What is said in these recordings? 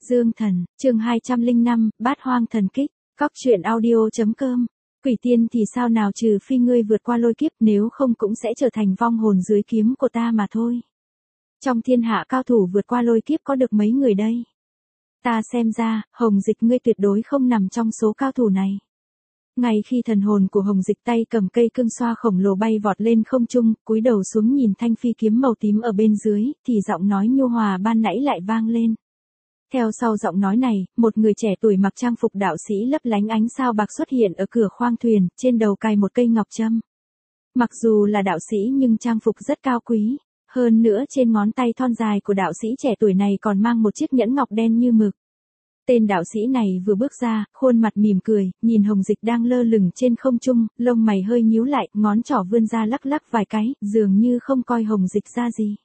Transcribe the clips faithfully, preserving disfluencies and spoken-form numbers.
Dương Thần, chương hai trăm lẻ năm, Bát Hoang Thần Kích, Cóc truyện audio chấm com. Quỷ tiên thì sao nào, trừ phi ngươi vượt qua lôi kiếp, nếu không cũng sẽ trở thành vong hồn dưới kiếm của ta mà thôi. Trong thiên hạ cao thủ vượt qua lôi kiếp có được mấy người đây? Ta xem ra, Hồng Dịch ngươi tuyệt đối không nằm trong số cao thủ này. Ngay khi thần hồn của Hồng Dịch tay cầm cây cương xoa khổng lồ bay vọt lên không trung, cúi đầu xuống nhìn thanh phi kiếm màu tím ở bên dưới, thì giọng nói nhu hòa ban nãy lại vang lên. Theo sau giọng nói này, một người trẻ tuổi mặc trang phục đạo sĩ lấp lánh ánh sao bạc xuất hiện ở cửa khoang thuyền, trên đầu cài một cây ngọc trâm. Mặc dù là đạo sĩ nhưng trang phục rất cao quý, hơn nữa trên ngón tay thon dài của đạo sĩ trẻ tuổi này còn mang một chiếc nhẫn ngọc đen như mực. Tên đạo sĩ này vừa bước ra, khuôn mặt mỉm cười, nhìn Hồng Dịch đang lơ lửng trên không trung, lông mày hơi nhíu lại, ngón trỏ vươn ra lắc lắc vài cái, dường như không coi Hồng Dịch ra gì.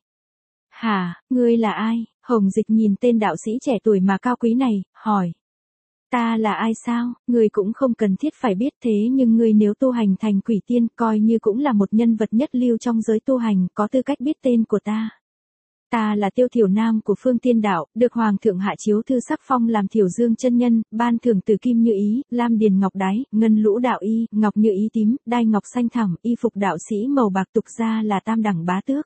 Hả, ngươi là ai? Hồng Dịch nhìn tên đạo sĩ trẻ tuổi mà cao quý này, hỏi. Ta là ai sao? Ngươi cũng không cần thiết phải biết, thế nhưng ngươi nếu tu hành thành quỷ tiên, coi như cũng là một nhân vật nhất lưu trong giới tu hành, có tư cách biết tên của ta. Ta là Tiêu Thiểu Nam của Phương Tiên Đạo, được Hoàng thượng hạ chiếu thư sắc phong làm Thiểu Dương chân nhân, ban thưởng từ kim như ý, lam điền ngọc đái, ngân lũ đạo y, ngọc như ý tím, đai ngọc xanh thẳm, y phục đạo sĩ màu bạc, tục ra là tam đẳng bá tước.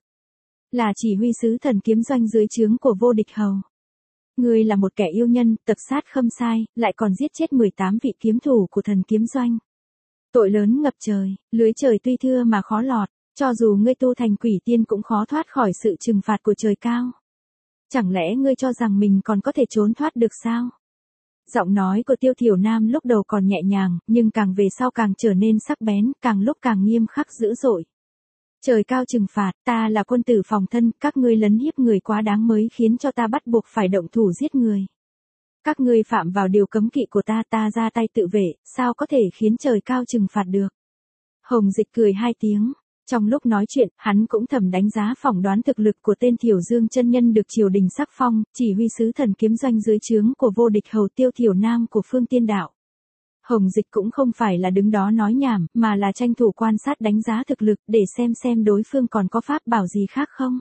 Là chỉ huy sứ thần kiếm doanh dưới trướng của vô địch hầu. Ngươi là một kẻ yêu nhân, tập sát khâm sai, lại còn giết chết mười tám vị kiếm thủ của thần kiếm doanh. Tội lớn ngập trời, lưới trời tuy thưa mà khó lọt. Cho dù ngươi tu thành quỷ tiên cũng khó thoát khỏi sự trừng phạt của trời cao. Chẳng lẽ ngươi cho rằng mình còn có thể trốn thoát được sao? Giọng nói của Tiêu Thiểu Nam lúc đầu còn nhẹ nhàng, nhưng càng về sau càng trở nên sắc bén, càng lúc càng nghiêm khắc dữ dội. Trời cao trừng phạt, ta là quân tử phòng thân, các ngươi lấn hiếp người quá đáng mới khiến cho ta bắt buộc phải động thủ giết người. Các ngươi phạm vào điều cấm kỵ của ta, ta ra tay tự vệ, sao có thể khiến trời cao trừng phạt được? Hồng Dịch cười hai tiếng. Trong lúc nói chuyện, hắn cũng thầm đánh giá phỏng đoán thực lực của tên Thiểu Dương chân nhân được triều đình sắc phong, chỉ huy sứ thần kiếm doanh dưới trướng của vô địch hầu Tiêu Thiểu Nam của Phương Tiên Đạo. Hồng Dịch cũng không phải là đứng đó nói nhảm, mà là tranh thủ quan sát đánh giá thực lực để xem xem đối phương còn có pháp bảo gì khác không.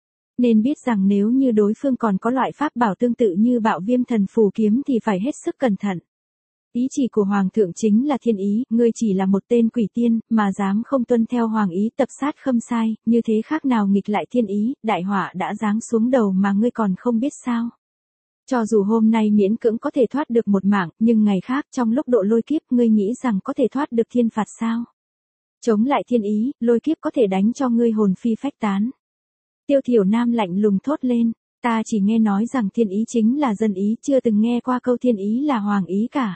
Nên biết rằng nếu như đối phương còn có loại pháp bảo tương tự như Bạo Viêm Thần Phù kiếm thì phải hết sức cẩn thận. Ý chỉ của Hoàng thượng chính là thiên ý, ngươi chỉ là một tên quỷ tiên, mà dám không tuân theo Hoàng ý tập sát khâm sai, như thế khác nào nghịch lại thiên ý, đại họa đã giáng xuống đầu mà ngươi còn không biết sao. Cho dù hôm nay miễn cưỡng có thể thoát được một mạng, nhưng ngày khác trong lúc độ lôi kiếp ngươi nghĩ rằng có thể thoát được thiên phạt sao? Chống lại thiên ý, lôi kiếp có thể đánh cho ngươi hồn phi phách tán. Tiêu Thiểu Nam lạnh lùng thốt lên. Ta chỉ nghe nói rằng thiên ý chính là dân ý, chưa từng nghe qua câu thiên ý là hoàng ý cả.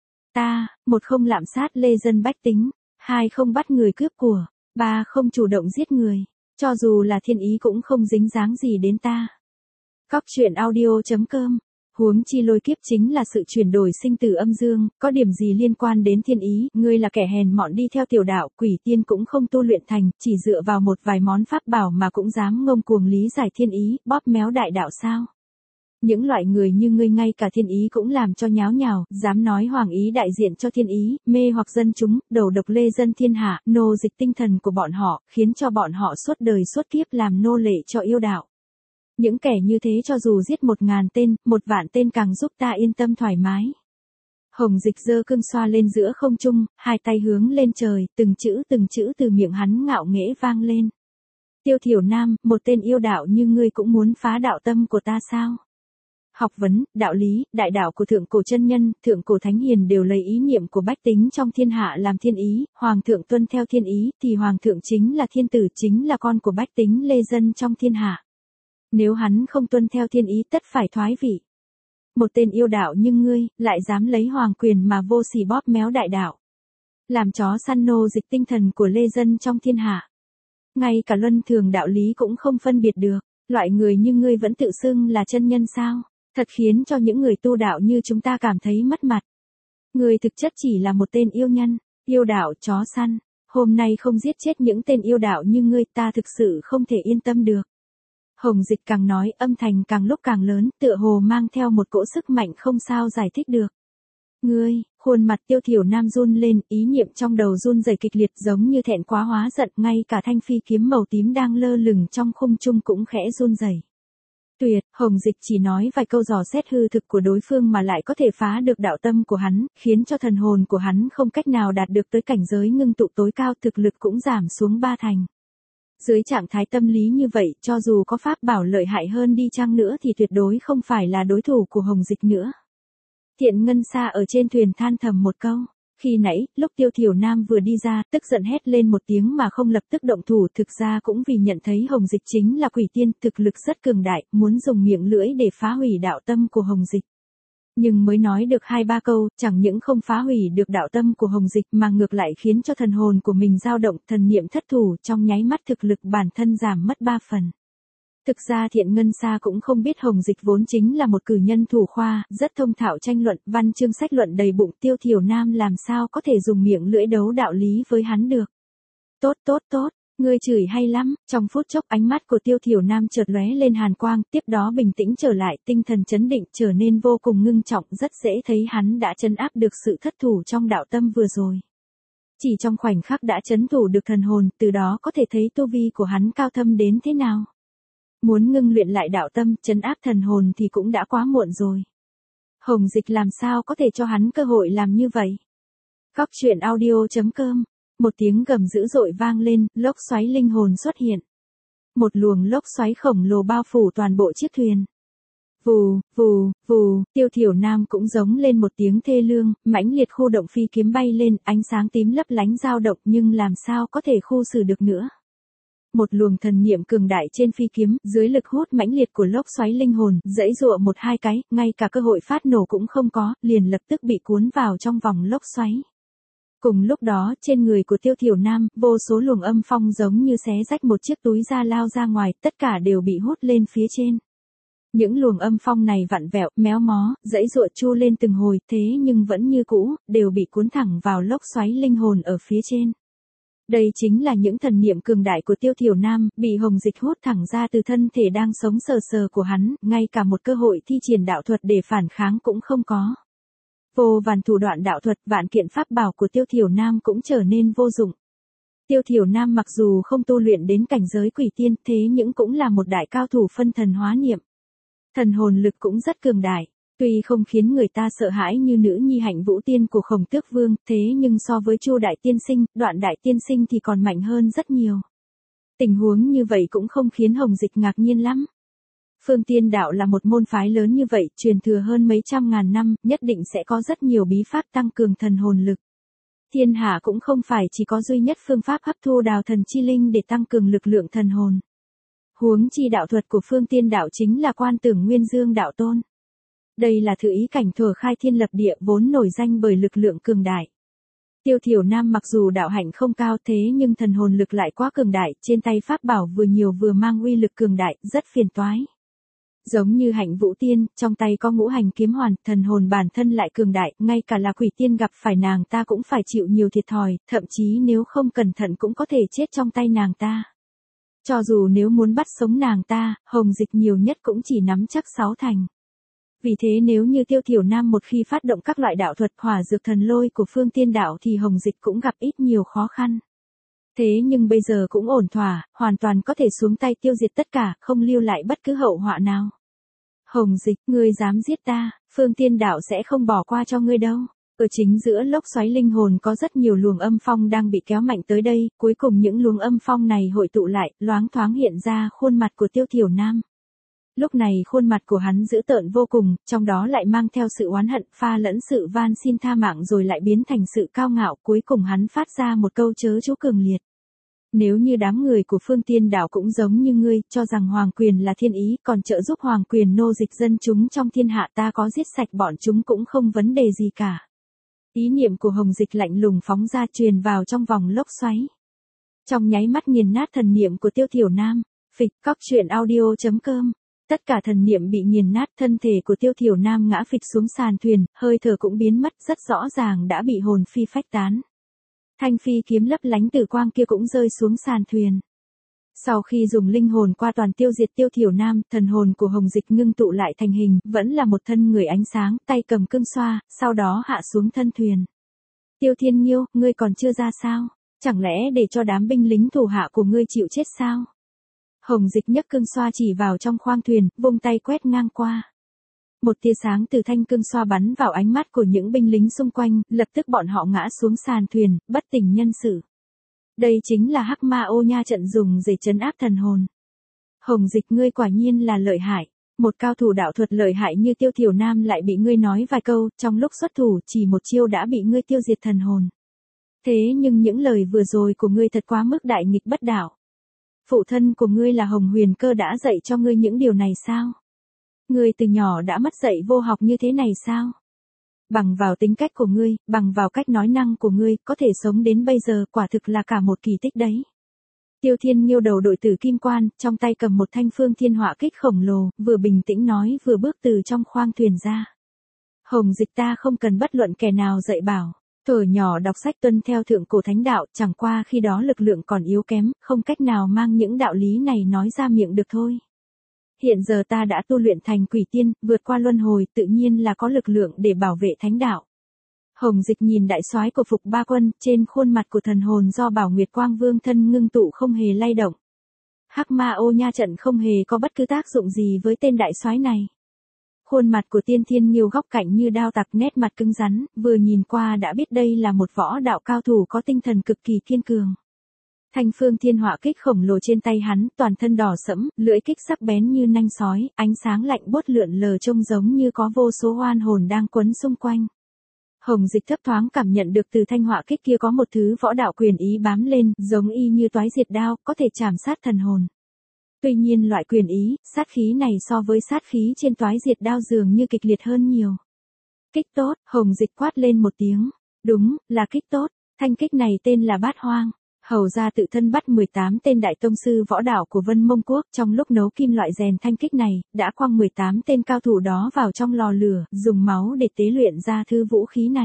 Ta, một không lạm sát lê dân bách tính, hai không bắt người cướp của, ba không chủ động giết người, cho dù là thiên ý cũng không dính dáng gì đến ta. Cóc truyện audio chấm com. Huống chi lôi kiếp chính là sự chuyển đổi sinh tử âm dương, có điểm gì liên quan đến thiên ý, ngươi là kẻ hèn mọn đi theo tiểu đạo, quỷ tiên cũng không tu luyện thành, chỉ dựa vào một vài món pháp bảo mà cũng dám ngông cuồng lý giải thiên ý, bóp méo đại đạo sao? Những loại người như ngươi ngay cả thiên ý cũng làm cho nháo nhào, dám nói hoàng ý đại diện cho thiên ý, mê hoặc dân chúng, đầu độc lê dân thiên hạ, nô dịch tinh thần của bọn họ, khiến cho bọn họ suốt đời suốt kiếp làm nô lệ cho yêu đạo. Những kẻ như thế cho dù giết một ngàn tên, một vạn tên càng giúp ta yên tâm thoải mái. Hồng Dịch giơ cương xoa lên giữa không trung, hai tay hướng lên trời, từng chữ từng chữ từ miệng hắn ngạo nghễ vang lên. Tiêu Thiểu Nam, một tên yêu đạo như ngươi cũng muốn phá đạo tâm của ta sao? Học vấn, đạo lý, đại đạo của thượng cổ chân nhân, thượng cổ thánh hiền đều lấy ý niệm của bách tính trong thiên hạ làm thiên ý, hoàng thượng tuân theo thiên ý, thì hoàng thượng chính là thiên tử, chính là con của bách tính lê dân trong thiên hạ. Nếu hắn không tuân theo thiên ý tất phải thoái vị. Một tên yêu đạo nhưng ngươi, lại dám lấy hoàng quyền mà vô sỉ bóp méo đại đạo. Làm chó săn nô dịch tinh thần của lê dân trong thiên hạ. Ngay cả luân thường đạo lý cũng không phân biệt được, loại người như ngươi vẫn tự xưng là chân nhân sao? Thật khiến cho những người tu đạo như chúng ta cảm thấy mất mặt. Ngươi thực chất chỉ là một tên yêu nhân, yêu đạo chó săn. Hôm nay không giết chết những tên yêu đạo như ngươi ta thực sự không thể yên tâm được. Hồng Dịch càng nói âm thanh càng lúc càng lớn, tựa hồ mang theo một cỗ sức mạnh không sao giải thích được. Ngươi, khuôn mặt Tiêu Thiểu Nam run lên, ý niệm trong đầu run rẩy kịch liệt giống như thẹn quá hóa giận, ngay cả thanh phi kiếm màu tím đang lơ lửng trong khung trung cũng khẽ run rẩy. Tuyệt, Hồng Dịch chỉ nói vài câu dò xét hư thực của đối phương mà lại có thể phá được đạo tâm của hắn, khiến cho thần hồn của hắn không cách nào đạt được tới cảnh giới ngưng tụ tối cao, thực lực cũng giảm xuống ba thành. Dưới trạng thái tâm lý như vậy, cho dù có pháp bảo lợi hại hơn đi chăng nữa thì tuyệt đối không phải là đối thủ của Hồng Dịch nữa. Thiện Ngân Sa ở trên thuyền than thầm một câu. Khi nãy, lúc Tiêu Thiểu Nam vừa đi ra, tức giận hét lên một tiếng mà không lập tức động thủ, thực ra cũng vì nhận thấy Hồng Dịch chính là quỷ tiên, thực lực rất cường đại, muốn dùng miệng lưỡi để phá hủy đạo tâm của Hồng Dịch. Nhưng mới nói được hai ba câu, chẳng những không phá hủy được đạo tâm của Hồng Dịch mà ngược lại khiến cho thần hồn của mình dao động, thần niệm thất thủ, trong nháy mắt thực lực bản thân giảm mất ba phần. Thực ra Thiện Ngân Sa cũng không biết Hồng Dịch vốn chính là một cử nhân thủ khoa, rất thông thạo tranh luận, văn chương sách luận đầy bụng, Tiêu Thiểu Nam làm sao có thể dùng miệng lưỡi đấu đạo lý với hắn được. Tốt tốt tốt, ngươi chửi hay lắm, trong phút chốc ánh mắt của Tiêu Thiểu Nam chợt lóe lên hàn quang, tiếp đó bình tĩnh trở lại, tinh thần chấn định, trở nên vô cùng ngưng trọng, rất dễ thấy hắn đã trấn áp được sự thất thủ trong đạo tâm vừa rồi. Chỉ trong khoảnh khắc đã trấn thủ được thần hồn, từ đó có thể thấy tu vi của hắn cao thâm đến thế nào. Muốn ngưng luyện lại đạo tâm, trấn áp thần hồn thì cũng đã quá muộn rồi. Hồng Dịch làm sao có thể cho hắn cơ hội làm như vậy? Góc truyện audio chấm com. Một tiếng gầm dữ dội vang lên, lốc xoáy linh hồn xuất hiện. Một luồng lốc xoáy khổng lồ bao phủ toàn bộ chiếc thuyền. Vù, vù, vù, Tiêu Thiểu Nam cũng giống lên một tiếng thê lương, mãnh liệt khu động phi kiếm bay lên, ánh sáng tím lấp lánh dao động nhưng làm sao có thể khu xử được nữa. Một luồng thần niệm cường đại trên phi kiếm, dưới lực hút mãnh liệt của lốc xoáy linh hồn, giãy giụa một hai cái, ngay cả cơ hội phát nổ cũng không có, liền lập tức bị cuốn vào trong vòng lốc xoáy. Cùng lúc đó, trên người của Tiêu Thiểu Nam, vô số luồng âm phong giống như xé rách một chiếc túi da lao ra ngoài, tất cả đều bị hút lên phía trên. Những luồng âm phong này vặn vẹo, méo mó, giãy giụa chu lên từng hồi, thế nhưng vẫn như cũ, đều bị cuốn thẳng vào lốc xoáy linh hồn ở phía trên. Đây chính là những thần niệm cường đại của Tiêu Thiểu Nam, bị Hồng Dịch hút thẳng ra từ thân thể đang sống sờ sờ của hắn, ngay cả một cơ hội thi triển đạo thuật để phản kháng cũng không có. Vô vàn thủ đoạn đạo thuật, vạn kiện pháp bảo của Tiêu Thiểu Nam cũng trở nên vô dụng. Tiêu Thiểu Nam mặc dù không tu luyện đến cảnh giới quỷ tiên, thế nhưng cũng là một đại cao thủ phân thần hóa niệm. Thần hồn lực cũng rất cường đại. Tuy không khiến người ta sợ hãi như nữ nhi Hạnh Vũ Tiên của Khổng Tước Vương, thế nhưng so với Chu Đại Tiên Sinh, Đoạn Đại Tiên Sinh thì còn mạnh hơn rất nhiều. Tình huống như vậy cũng không khiến Hồng Dịch ngạc nhiên lắm. Phương Tiên Đạo là một môn phái lớn như vậy, truyền thừa hơn mấy trăm ngàn năm, nhất định sẽ có rất nhiều bí pháp tăng cường thần hồn lực. Thiên hạ cũng không phải chỉ có duy nhất phương pháp hấp thu đào thần chi linh để tăng cường lực lượng thần hồn. Huống chi đạo thuật của Phương Tiên Đạo chính là Quan Tưởng Nguyên Dương Đạo Tôn. Đây là thử ý cảnh thuở khai thiên lập địa vốn nổi danh bởi lực lượng cường đại. Tiêu Thiểu Nam mặc dù đạo hạnh không cao thế nhưng thần hồn lực lại quá cường đại, trên tay pháp bảo vừa nhiều vừa mang uy lực cường đại, rất phiền toái. Giống như Hạnh Vũ Tiên, trong tay có ngũ hành kiếm hoàn, thần hồn bản thân lại cường đại, ngay cả là quỷ tiên gặp phải nàng ta cũng phải chịu nhiều thiệt thòi, thậm chí nếu không cẩn thận cũng có thể chết trong tay nàng ta. Cho dù nếu muốn bắt sống nàng ta, Hồng Dịch nhiều nhất cũng chỉ nắm chắc sáu thành. Vì thế nếu như Tiêu Thiểu Nam một khi phát động các loại đạo thuật hỏa dược thần lôi của Phương Tiên Đạo thì Hồng Dịch cũng gặp ít nhiều khó khăn. Thế nhưng bây giờ cũng ổn thỏa, hoàn toàn có thể xuống tay tiêu diệt tất cả, không lưu lại bất cứ hậu họa nào. Hồng Dịch, ngươi dám giết ta, Phương Tiên Đạo sẽ không bỏ qua cho ngươi đâu. Ở chính giữa lốc xoáy linh hồn có rất nhiều luồng âm phong đang bị kéo mạnh tới đây, cuối cùng những luồng âm phong này hội tụ lại, loáng thoáng hiện ra khuôn mặt của Tiêu Thiểu Nam. Lúc này khuôn mặt của hắn dữ tợn vô cùng, trong đó lại mang theo sự oán hận, pha lẫn sự van xin tha mạng rồi lại biến thành sự cao ngạo, cuối cùng hắn phát ra một câu chớ chú cường liệt. Nếu như đám người của Phương Tiên Đạo cũng giống như ngươi, cho rằng hoàng quyền là thiên ý, còn trợ giúp hoàng quyền nô dịch dân chúng trong thiên hạ, ta có giết sạch bọn chúng cũng không vấn đề gì cả. Ý niệm của Hồng Dịch lạnh lùng phóng ra truyền vào trong vòng lốc xoáy. Trong nháy mắt nghiền nát thần niệm của Tiêu Thiểu Nam. Phịch, góc truyện audio chấm com. Tất cả thần niệm bị nghiền nát, thân thể của Tiêu Thiểu Nam ngã phịch xuống sàn thuyền, hơi thở cũng biến mất, rất rõ ràng đã bị hồn phi phách tán. Thanh phi kiếm lấp lánh tử quang kia cũng rơi xuống sàn thuyền. Sau khi dùng linh hồn qua toàn tiêu diệt Tiêu Thiểu Nam, thần hồn của Hồng Dịch ngưng tụ lại thành hình, vẫn là một thân người ánh sáng, tay cầm cương xoa, sau đó hạ xuống thân thuyền. Tiêu Thiên Nhiêu, ngươi còn chưa ra sao? Chẳng lẽ để cho đám binh lính thủ hạ của ngươi chịu chết sao? Hồng Dịch nhấc cương xoa chỉ vào trong khoang thuyền, vung tay quét ngang qua. Một tia sáng từ thanh cương xoa bắn vào ánh mắt của những binh lính xung quanh, lập tức bọn họ ngã xuống sàn thuyền, bất tỉnh nhân sự. Đây chính là Hắc Ma Ô Nha trận dùng để trấn áp thần hồn. Hồng Dịch, ngươi quả nhiên là lợi hại. Một cao thủ đạo thuật lợi hại như Tiêu Thiểu Nam lại bị ngươi nói vài câu, trong lúc xuất thủ chỉ một chiêu đã bị ngươi tiêu diệt thần hồn. Thế nhưng những lời vừa rồi của ngươi thật quá mức đại nghịch bất đạo. Phụ thân của ngươi là Hồng Huyền Cơ đã dạy cho ngươi những điều này sao? Ngươi từ nhỏ đã mất dạy vô học như thế này sao? Bằng vào tính cách của ngươi, bằng vào cách nói năng của ngươi, có thể sống đến bây giờ quả thực là cả một kỳ tích đấy. Tiêu Thiên Nhiêu đầu đội tử kim quan, trong tay cầm một thanh phương thiên họa kích khổng lồ, vừa bình tĩnh nói vừa bước từ trong khoang thuyền ra. Hồng Dịch, ta không cần bất luận kẻ nào dạy bảo. Thuở nhỏ đọc sách tuân theo thượng cổ thánh đạo, chẳng qua khi đó lực lượng còn yếu kém, không cách nào mang những đạo lý này nói ra miệng được thôi. Hiện giờ ta đã tu luyện thành quỷ tiên, vượt qua luân hồi, tự nhiên là có lực lượng để bảo vệ thánh đạo. Hồng Dịch nhìn đại soái của Phục Ba Quân, trên khuôn mặt của thần hồn do Bảo Nguyệt Quang Vương thân ngưng tụ không hề lay động. Hắc Ma Ô Nha trận không hề có bất cứ tác dụng gì với tên đại soái này. Khuôn mặt của Tiên Thiên Nhiêu góc cạnh như đao tặc, nét mặt cứng rắn, vừa nhìn qua đã biết đây là một võ đạo cao thủ có tinh thần cực kỳ kiên cường. Thanh phương thiên họa kích khổng lồ trên tay hắn, toàn thân đỏ sẫm, lưỡi kích sắc bén như nanh sói, ánh sáng lạnh buốt lượn lờ trông giống như có vô số oan hồn đang quấn xung quanh. Hồng Dịch thấp thoáng cảm nhận được từ thanh họa kích kia có một thứ võ đạo quyền ý bám lên, giống y như toái diệt đao, có thể chảm sát thần hồn. Tuy nhiên loại quyền ý, sát khí này so với sát khí trên toái diệt đao dường như kịch liệt hơn nhiều. Kích tốt, Hồng Dịch quát lên một tiếng. Đúng, là kích tốt, thanh kích này tên là Bát Hoang. Hầu ra tự thân bắt mười tám tên đại tông sư võ đạo của Vân Mông Quốc, trong lúc nấu kim loại rèn thanh kích này, đã quăng mười tám tên cao thủ đó vào trong lò lửa, dùng máu để tế luyện ra thứ vũ khí này.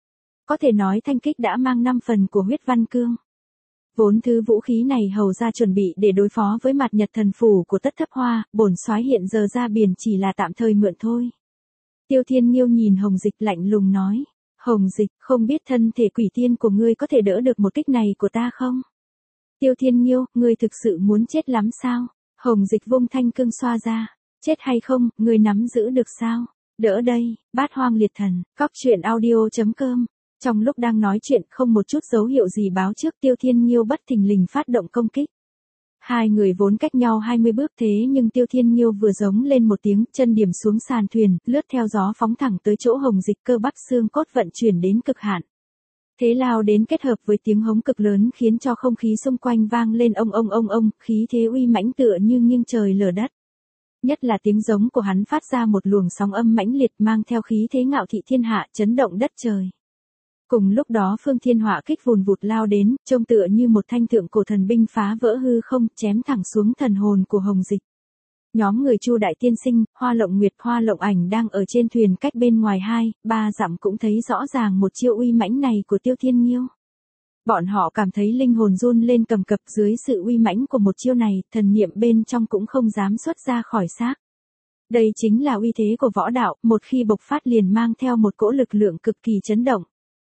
Có thể nói thanh kích đã mang năm phần của huyết văn cương. Vốn thứ vũ khí này hầu ra chuẩn bị để đối phó với mặt nhật thần phủ của Tất Thấp Hoa, bổn soái hiện giờ ra biển chỉ là tạm thời mượn thôi. Tiêu Thiên Nhiêu nhìn Hồng Dịch lạnh lùng nói. Hồng Dịch, không biết thân thể quỷ tiên của ngươi có thể đỡ được một kích này của ta không? Tiêu Thiên Nhiêu, ngươi thực sự muốn chết lắm sao? Hồng Dịch vung thanh cương xoa ra. Chết hay không, ngươi nắm giữ được sao? Đỡ đây, Bát Hoang liệt thần, cóc truyện audio chấm com. Trong lúc đang nói chuyện không một chút dấu hiệu gì báo trước, Tiêu Thiên Nhiêu bất thình lình phát động công kích. Hai người vốn cách nhau hai mươi bước thế nhưng Tiêu Thiên Nhiêu vừa giống lên một tiếng, chân điểm xuống sàn thuyền, lướt theo gió phóng thẳng tới chỗ Hồng Dịch, cơ bắp xương cốt vận chuyển đến cực hạn. Thế lao đến kết hợp với tiếng hống cực lớn khiến cho không khí xung quanh vang lên ông ông ông ông, khí thế uy mãnh tựa như nghiêng trời lở đất. Nhất là tiếng giống của hắn phát ra một luồng sóng âm mãnh liệt mang theo khí thế ngạo thị thiên hạ, chấn động đất trời. Cùng lúc đó phương thiên họa kích vùn vụt lao đến, trông tựa như một thanh thượng cổ thần binh phá vỡ hư không, chém thẳng xuống thần hồn của Hồng Dịch. Nhóm người Chu Đại Tiên Sinh, Hoa Lộng Nguyệt, Hoa Lộng Ảnh đang ở trên thuyền cách bên ngoài hai, ba dặm cũng thấy rõ ràng một chiêu uy mãnh này của Tiêu Thiên Nhiêu. Bọn họ cảm thấy linh hồn run lên cầm cập dưới sự uy mãnh của một chiêu này, thần niệm bên trong cũng không dám xuất ra khỏi xác. Đây chính là uy thế của võ đạo, một khi bộc phát liền mang theo một cỗ lực lượng cực kỳ chấn động.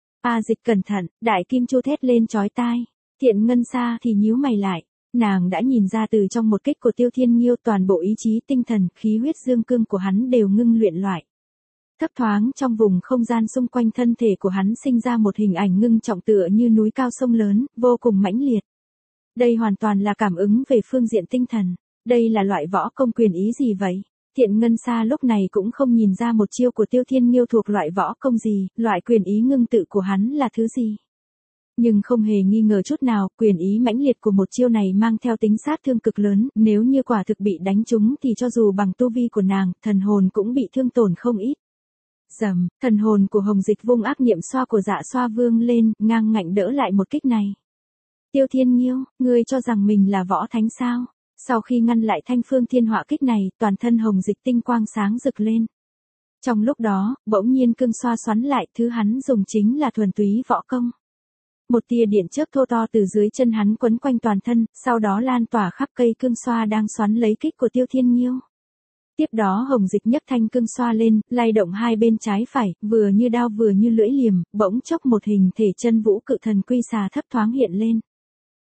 A Dịch cẩn thận, Đại Kim Chu thét lên chói tai. Thiện Ngân Sa thì nhíu mày lại. Nàng đã nhìn ra từ trong một kích của Tiêu Thiên Nhiêu toàn bộ ý chí tinh thần, khí huyết dương cương của hắn đều ngưng luyện loại. Thấp thoáng trong vùng không gian xung quanh thân thể của hắn sinh ra một hình ảnh ngưng trọng tựa như núi cao sông lớn, vô cùng mãnh liệt. Đây hoàn toàn là cảm ứng về phương diện tinh thần. Đây là loại võ công quyền ý gì vậy? Thiện Ngân Sa lúc này cũng không nhìn ra một chiêu của Tiêu Thiên Nhiêu thuộc loại võ công gì, loại quyền ý ngưng tự của hắn là thứ gì. Nhưng không hề nghi ngờ chút nào, quyền ý mãnh liệt của một chiêu này mang theo tính sát thương cực lớn, nếu như quả thực bị đánh trúng thì cho dù bằng tu vi của nàng, thần hồn cũng bị thương tổn không ít. Dầm, thần hồn của Hồng Dịch vung ác niệm xoa của Dạ Xoa Vương lên, ngang ngạnh đỡ lại một kích này. Tiêu Thiên Nhiêu, ngươi cho rằng mình là võ thánh sao? Sau khi ngăn lại thanh phương thiên họa kích này, toàn thân Hồng Dịch tinh quang sáng rực lên. Trong lúc đó, bỗng nhiên cương xoa xoắn lại, thứ hắn dùng chính là thuần túy võ công. Một tia điện chớp thô to từ dưới chân hắn quấn quanh toàn thân, sau đó lan tỏa khắp cây cương xoa đang xoắn lấy kích của Tiêu Thiên Nhiêu. Tiếp đó Hồng Dịch nhấc thanh cương xoa lên, lay động hai bên trái phải, vừa như đao vừa như lưỡi liềm, bỗng chốc một hình thể chân vũ cự thần quy xà thấp thoáng hiện lên.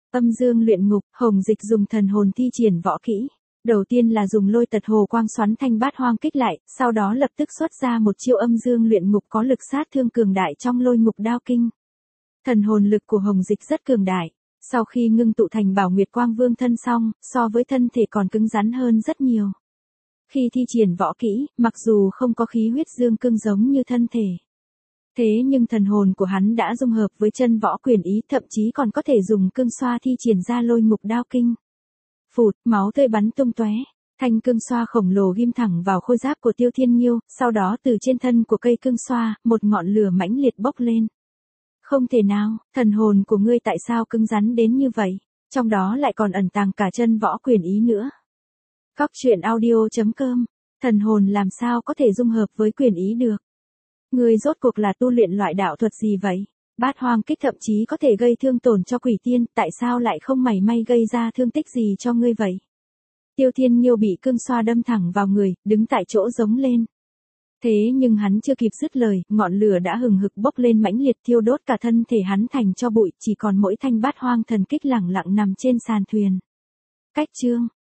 Âm dương luyện ngục, Hồng Dịch dùng thần hồn thi triển võ kỹ. Đầu tiên là dùng lôi tật hồ quang xoắn thanh bát hoang kích lại, sau đó lập tức xuất ra một chiêu âm dương luyện ngục có lực sát thương cường đại trong lôi ngục đao kinh. Thần hồn lực của Hồng Dịch rất cường đại. Sau khi ngưng tụ thành Bảo Nguyệt Quang Vương thân xong, so với thân thể còn cứng rắn hơn rất nhiều. Khi thi triển võ kỹ, mặc dù không có khí huyết dương cương giống như thân thể. Thế nhưng thần hồn của hắn đã dung hợp với chân võ quyền ý, thậm chí còn có thể dùng cương xoa thi triển ra lôi ngục đao kinh. Phụt, máu tươi bắn tung tóe, thanh cương xoa khổng lồ ghim thẳng vào khôi giáp của Tiêu Thiên Nhiêu, sau đó từ trên thân của cây cương xoa, một ngọn lửa mãnh liệt bốc lên. Không thể nào, thần hồn của ngươi tại sao cứng rắn đến như vậy, trong đó lại còn ẩn tàng cả chân võ quyền ý nữa. Góc truyện audio chấm com, thần hồn làm sao có thể dung hợp với quyền ý được? Ngươi rốt cuộc là tu luyện loại đạo thuật gì vậy? Bát hoang kích thậm chí có thể gây thương tổn cho quỷ tiên, tại sao lại không mảy may gây ra thương tích gì cho ngươi vậy? Tiêu Thiên Nhiêu bị cương xoa đâm thẳng vào người, đứng tại chỗ giống lên. Thế nhưng hắn chưa kịp dứt lời, ngọn lửa đã hừng hực bốc lên mãnh liệt thiêu đốt cả thân thể hắn thành tro bụi, chỉ còn mỗi thanh bát hoang thần kích lẳng lặng nằm trên sàn thuyền. Cách chương